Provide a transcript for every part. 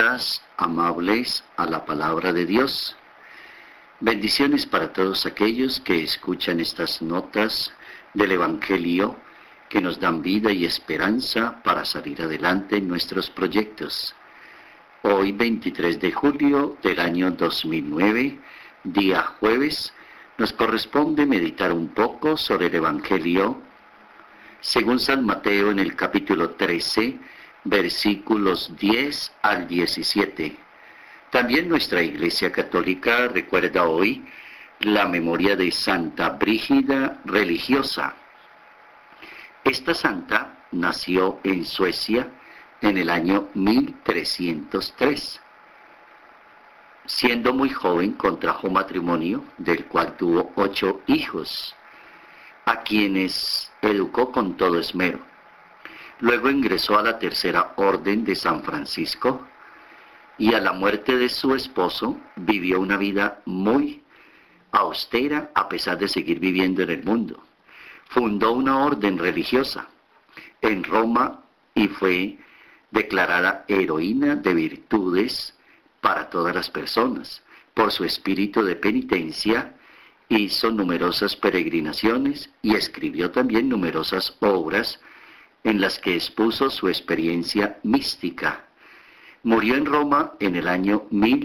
atentas, amables a la palabra de Dios. Bendiciones para todos aquellos que escuchan estas notas del Evangelio que nos dan vida y esperanza para salir adelante en nuestros proyectos. Hoy, 23 de julio del año 2009, día jueves, nos corresponde meditar un poco sobre el Evangelio según San Mateo en el capítulo 13, versículos 10 al 17. También nuestra Iglesia Católica recuerda hoy la memoria de Santa Brígida religiosa. Esta santa nació en Suecia en el año 1303. Siendo muy joven contrajo matrimonio, del cual tuvo 8 hijos, a quienes educó con todo esmero. Luego ingresó a la Tercera Orden de San Francisco y a la muerte de su esposo vivió una vida muy austera a pesar de seguir viviendo en el mundo. Fundó una orden religiosa en Roma y fue declarada heroína de virtudes para todas las personas. Por su espíritu de penitencia hizo numerosas peregrinaciones y escribió también numerosas obras en las que expuso su experiencia mística. Murió en Roma en el año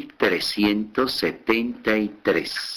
1373.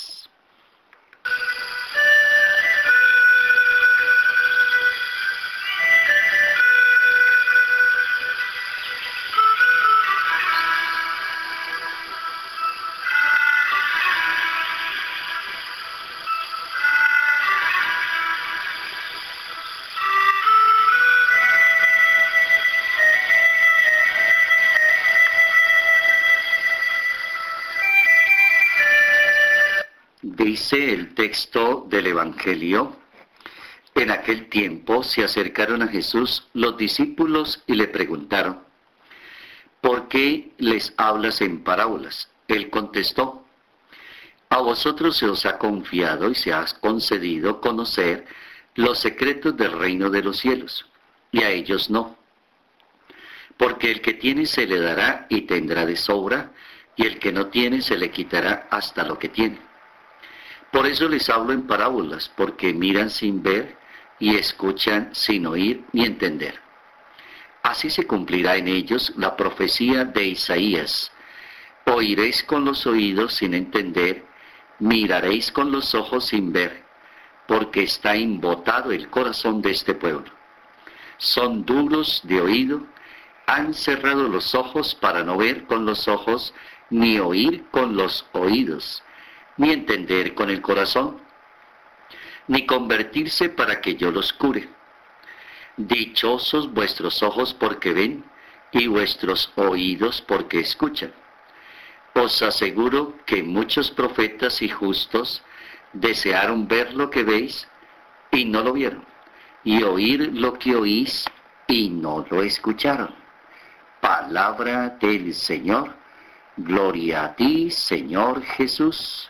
Dice el texto del Evangelio: en aquel tiempo se acercaron a Jesús los discípulos y le preguntaron: ¿por qué les hablas en parábolas? Él contestó: a vosotros se os ha confiado y se ha concedido conocer los secretos del reino de los cielos, y a ellos no. Porque el que tiene se le dará y tendrá de sobra, y el que no tiene se le quitará hasta lo que tiene. Por eso les hablo en parábolas, porque miran sin ver y escuchan sin oír ni entender. Así se cumplirá en ellos la profecía de Isaías: oiréis con los oídos sin entender, miraréis con los ojos sin ver, porque está embotado el corazón de este pueblo. Son duros de oído, han cerrado los ojos para no ver con los ojos, ni oír con los oídos, ni entender con el corazón, ni convertirse para que yo los cure. Dichosos vuestros ojos porque ven, y vuestros oídos porque escuchan. Os aseguro que muchos profetas y justos desearon ver lo que veis, y no lo vieron, y oír lo que oís, y no lo escucharon. Palabra del Señor. Gloria a ti, Señor Jesús.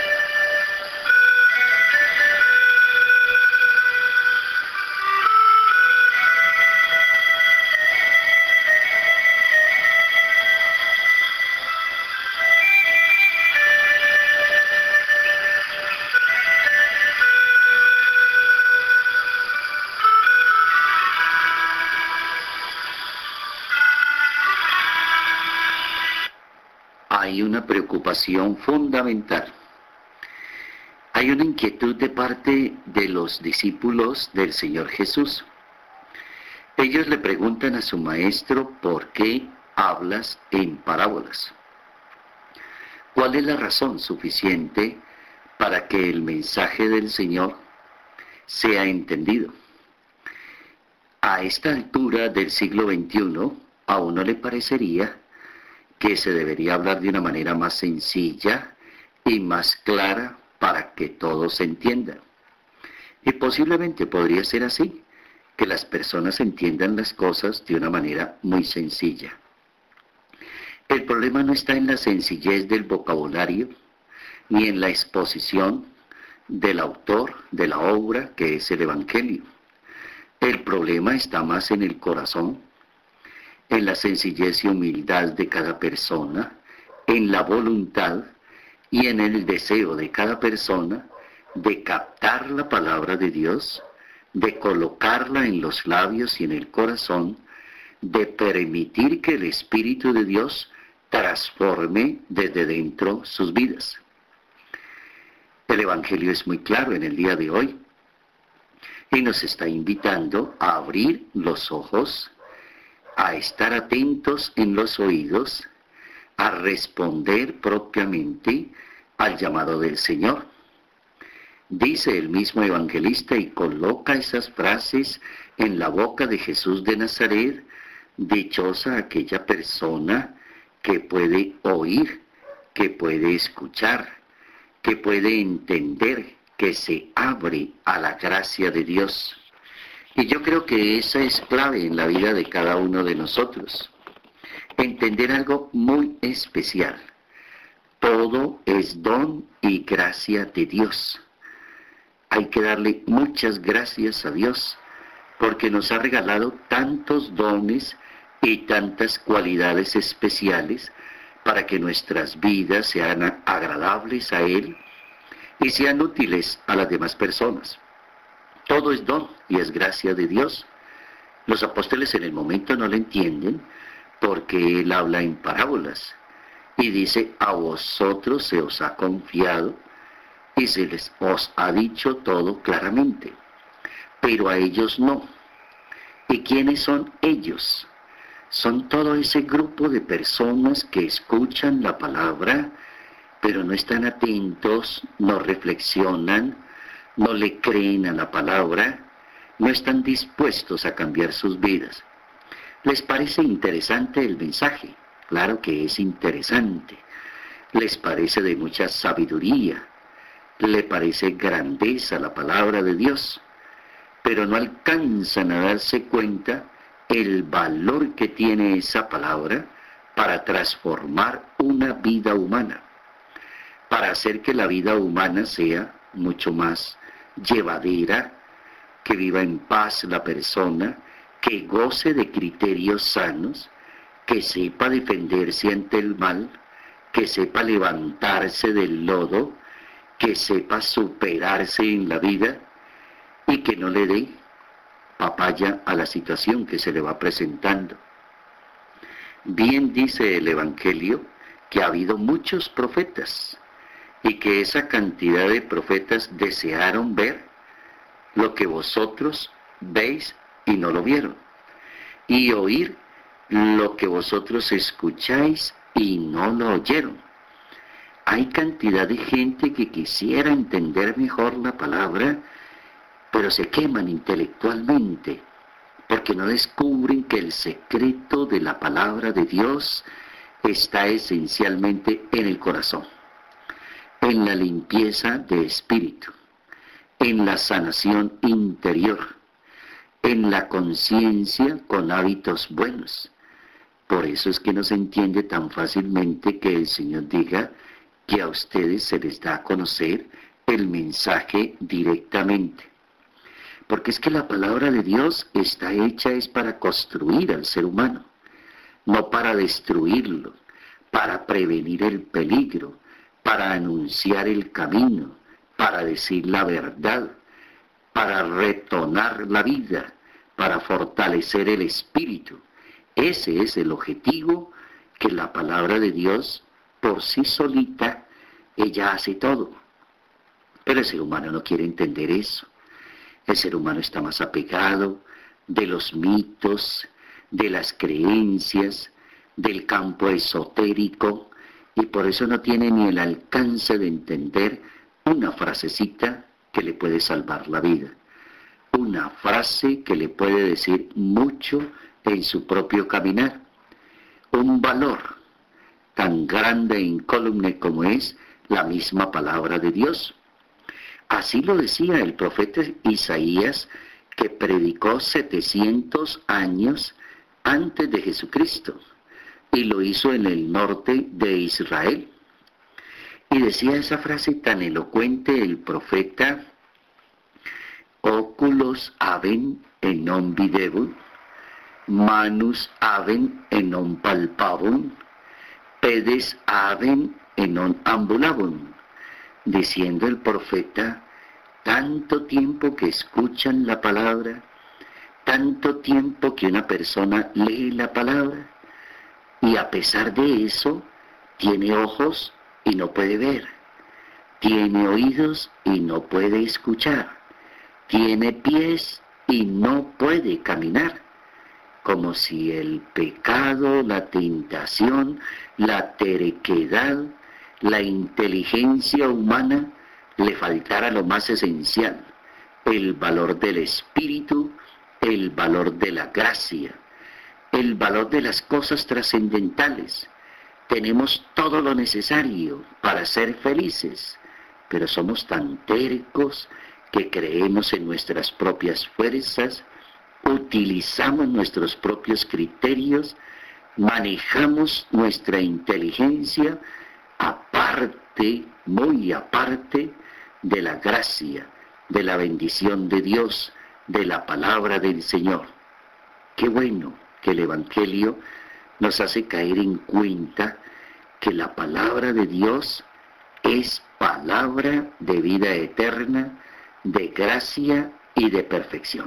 Hay una preocupación fundamental. Hay una inquietud de parte de los discípulos del Señor Jesús. Ellos le preguntan a su maestro: ¿por qué hablas en parábolas? ¿Cuál es la razón suficiente para que el mensaje del Señor sea entendido? A esta altura del siglo XXI, a uno le parecería que se debería hablar de una manera más sencilla y más clara para que todos entiendan. Y posiblemente podría ser así, que las personas entiendan las cosas de una manera muy sencilla. El problema no está en la sencillez del vocabulario, ni en la exposición del autor de la obra, que es el Evangelio. El problema está más en el corazón, en la sencillez y humildad de cada persona, en la voluntad y en el deseo de cada persona de captar la palabra de Dios, de colocarla en los labios y en el corazón, de permitir que el Espíritu de Dios transforme desde dentro sus vidas. El Evangelio es muy claro en el día de hoy y nos está invitando a abrir los ojos, a estar atentos en los oídos, a responder propiamente al llamado del Señor. Dice el mismo evangelista y coloca esas frases en la boca de Jesús de Nazaret: dichosa aquella persona que puede oír, que puede escuchar, que puede entender, que se abre a la gracia de Dios. Y yo creo que esa es clave en la vida de cada uno de nosotros. Entender algo muy especial. Todo es don y gracia de Dios. Hay que darle muchas gracias a Dios porque nos ha regalado tantos dones y tantas cualidades especiales para que nuestras vidas sean agradables a Él y sean útiles a las demás personas. Todo es don y es gracia de Dios. Los apóstoles en el momento no lo entienden porque Él habla en parábolas y dice: a vosotros se os ha confiado y se les os ha dicho todo claramente, pero a ellos no. ¿Y quiénes son ellos? Son todo ese grupo de personas que escuchan la palabra, pero no están atentos, no reflexionan, no le creen a la palabra, no están dispuestos a cambiar sus vidas. ¿Les parece interesante el mensaje? Claro que es interesante. ¿Les parece de mucha sabiduría? ¿Le parece grandeza la palabra de Dios? Pero no alcanzan a darse cuenta el valor que tiene esa palabra para transformar una vida humana, para hacer que la vida humana sea mucho más llevadera, que viva en paz la persona, que goce de criterios sanos, que sepa defenderse ante el mal, que sepa levantarse del lodo, que sepa superarse en la vida y que no le dé papaya a la situación que se le va presentando. Bien dice el Evangelio que ha habido muchos profetas y que esa cantidad de profetas desearon ver lo que vosotros veis y no lo vieron, y oír lo que vosotros escucháis y no lo oyeron. Hay cantidad de gente que quisiera entender mejor la palabra, pero se queman intelectualmente, porque no descubren que el secreto de la palabra de Dios está esencialmente en el corazón, en la limpieza de espíritu, en la sanación interior, en la conciencia con hábitos buenos. Por eso es que no se entiende tan fácilmente que el Señor diga que a ustedes se les da a conocer el mensaje directamente. Porque es que la palabra de Dios está hecha es para construir al ser humano, no para destruirlo, para prevenir el peligro, para anunciar el camino, para decir la verdad, para retornar la vida, para fortalecer el espíritu. Ese es el objetivo que la palabra de Dios por sí solita, ella hace todo. Pero el ser humano no quiere entender eso. El ser humano está más apegado de los mitos, de las creencias, del campo esotérico, y por eso no tiene ni el alcance de entender una frasecita que le puede salvar la vida. Una frase que le puede decir mucho en su propio caminar. Un valor tan grande e incólume como es la misma palabra de Dios. Así lo decía el profeta Isaías, que predicó 700 años antes de Jesucristo, y lo hizo en el norte de Israel. Y decía esa frase tan elocuente el profeta: oculos haben en non videbul, manus habent e non palpabum, pedes habent e non ambulabum, diciendo el profeta, tanto tiempo que escuchan la palabra, tanto tiempo que una persona lee la palabra, y a pesar de eso, tiene ojos y no puede ver, tiene oídos y no puede escuchar, tiene pies y no puede caminar, como si el pecado, la tentación, la terquedad, la inteligencia humana le faltara lo más esencial, el valor del espíritu, el valor de la gracia, el valor de las cosas trascendentales. Tenemos todo lo necesario para ser felices, pero somos tan tercos que creemos en nuestras propias fuerzas, utilizamos nuestros propios criterios, manejamos nuestra inteligencia aparte, muy aparte de la gracia, de la bendición de Dios, de la palabra del Señor. Qué bueno que el Evangelio nos hace caer en cuenta que la palabra de Dios es palabra de vida eterna, de gracia y de perfección.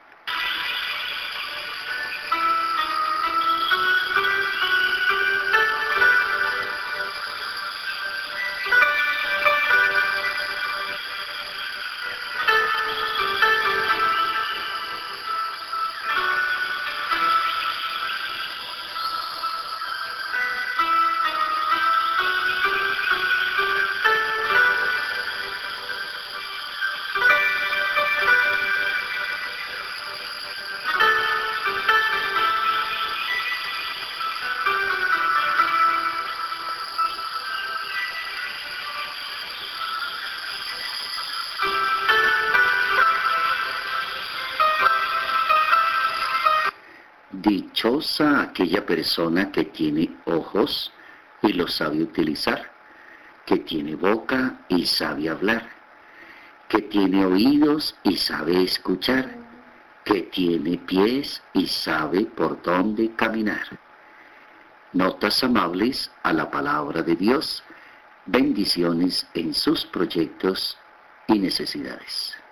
Dichosa aquella persona que tiene ojos y los sabe utilizar, que tiene boca y sabe hablar, que tiene oídos y sabe escuchar, que tiene pies y sabe por dónde caminar. Notas amables a la palabra de Dios, bendiciones en sus proyectos y necesidades.